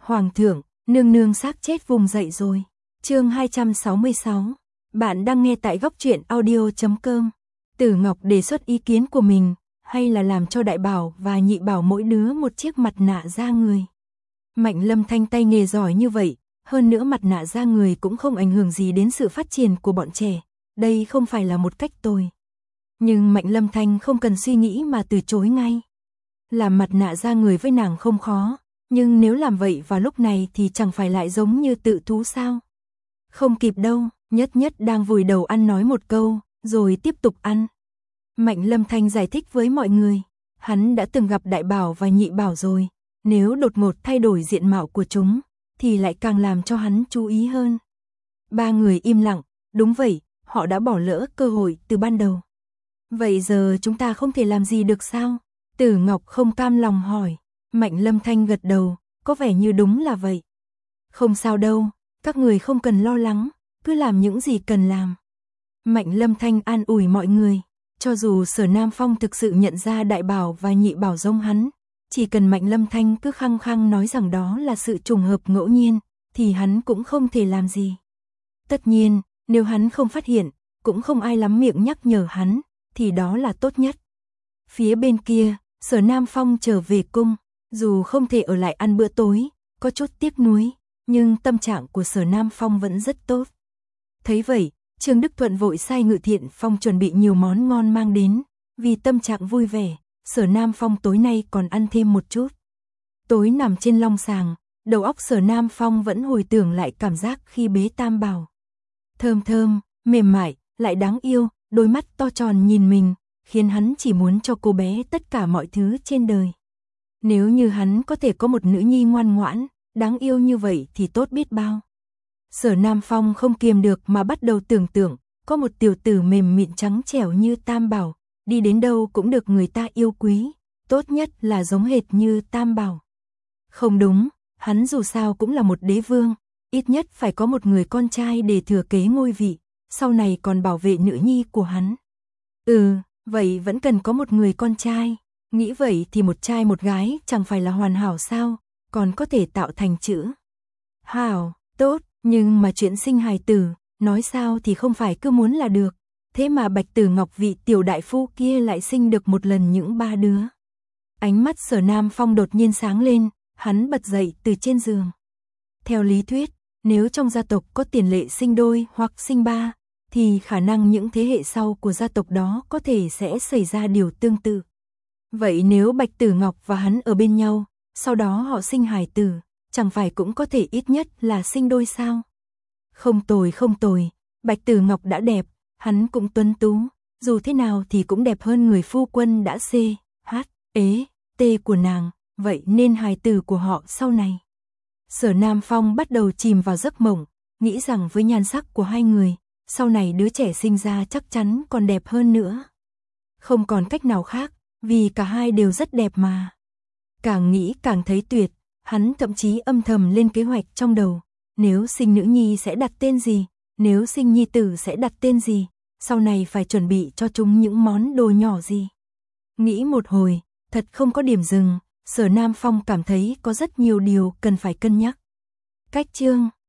Hoàng thượng, nương nương xác chết vùng dậy rồi. Chương 266. Bạn đang nghe tại góc truyện audio.com. Tử Ngọc đề xuất ý kiến của mình, hay là làm cho Đại Bảo và Nhị Bảo mỗi đứa một chiếc mặt nạ da người. Mạnh Lâm Thanh tay nghề giỏi như vậy, hơn nữa mặt nạ da người cũng không ảnh hưởng gì đến sự phát triển của bọn trẻ. Đây không phải là một cách tồi. Nhưng Mạnh Lâm Thanh không cần suy nghĩ mà từ chối ngay. Làm mặt nạ da người với nàng không khó, nhưng nếu làm vậy vào lúc này thì chẳng phải lại giống như tự thú sao? Không kịp đâu, Nhất Nhất đang vùi đầu ăn nói một câu, rồi tiếp tục ăn. Mạnh Lâm Thanh giải thích với mọi người, hắn đã từng gặp Đại Bảo và Nhị Bảo rồi, nếu đột ngột thay đổi diện mạo của chúng, thì lại càng làm cho hắn chú ý hơn. Ba người im lặng, đúng vậy, họ đã bỏ lỡ cơ hội từ ban đầu. Vậy giờ chúng ta không thể làm gì được sao? Tử Ngọc không cam lòng hỏi. Mạnh Lâm Thanh gật đầu, có vẻ như đúng là vậy. Không sao đâu, các người không cần lo lắng, cứ làm những gì cần làm. Mạnh Lâm Thanh an ủi mọi người, cho dù Sở Nam Phong thực sự nhận ra Đại Bảo và Nhị Bảo giống hắn, chỉ cần Mạnh Lâm Thanh cứ khăng khăng nói rằng đó là sự trùng hợp ngẫu nhiên, thì hắn cũng không thể làm gì. Tất nhiên, nếu hắn không phát hiện, cũng không ai lắm miệng nhắc nhở hắn, thì đó là tốt nhất. Phía bên kia, Sở Nam Phong trở về cung, dù không thể ở lại ăn bữa tối, có chút tiếc nuối, nhưng tâm trạng của Sở Nam Phong vẫn rất tốt. Thấy vậy, Trương Đức Thuận vội sai Ngự Thiện Phong chuẩn bị nhiều món ngon mang đến, vì tâm trạng vui vẻ, Sở Nam Phong tối nay còn ăn thêm một chút. Tối nằm trên long sàng, đầu óc Sở Nam Phong vẫn hồi tưởng lại cảm giác khi bế Tam Bảo. Thơm thơm, mềm mại, lại đáng yêu, đôi mắt to tròn nhìn mình, khiến hắn chỉ muốn cho cô bé tất cả mọi thứ trên đời. Nếu như hắn có thể có một nữ nhi ngoan ngoãn, đáng yêu như vậy thì tốt biết bao. Sở Nam Phong không kiềm được mà bắt đầu tưởng tượng, có một tiểu tử mềm mịn trắng trẻo như Tam Bảo, đi đến đâu cũng được người ta yêu quý, tốt nhất là giống hệt như Tam Bảo. Không đúng, hắn dù sao cũng là một đế vương, ít nhất phải có một người con trai để thừa kế ngôi vị, sau này còn bảo vệ nữ nhi của hắn. Vậy vẫn cần có một người con trai, nghĩ vậy thì một trai một gái chẳng phải là hoàn hảo sao, còn có thể tạo thành chữ hảo, tốt, nhưng mà chuyện sinh hài tử, nói sao thì không phải cứ muốn là được, thế mà Bạch Tử Ngọc vị tiểu đại phu kia lại sinh được một lần những 3 đứa. Ánh mắt Sở Nam Phong đột nhiên sáng lên, hắn bật dậy từ trên giường. Theo lý thuyết, nếu trong gia tộc có tiền lệ sinh đôi hoặc sinh 3, thì khả năng những thế hệ sau của gia tộc đó có thể sẽ xảy ra điều tương tự. Vậy nếu Bạch Tử Ngọc và hắn ở bên nhau, sau đó họ sinh hài tử, chẳng phải cũng có thể ít nhất là sinh đôi sao? Không tồi, Bạch Tử Ngọc đã đẹp, hắn cũng tuấn tú, dù thế nào thì cũng đẹp hơn người phu quân đã t của nàng, vậy nên hài tử của họ sau này. Sở Nam Phong bắt đầu chìm vào giấc mộng, nghĩ rằng với nhan sắc của hai người, sau này đứa trẻ sinh ra chắc chắn còn đẹp hơn nữa. Không còn cách nào khác, vì cả hai đều rất đẹp mà. Càng nghĩ càng thấy tuyệt, hắn thậm chí âm thầm lên kế hoạch trong đầu, nếu sinh nữ nhi sẽ đặt tên gì, nếu sinh nhi tử sẽ đặt tên gì, sau này phải chuẩn bị cho chúng những món đồ nhỏ gì. Nghĩ một hồi, thật không có điểm dừng, Sở Nam Phong cảm thấy có rất nhiều điều cần phải cân nhắc. Cách chương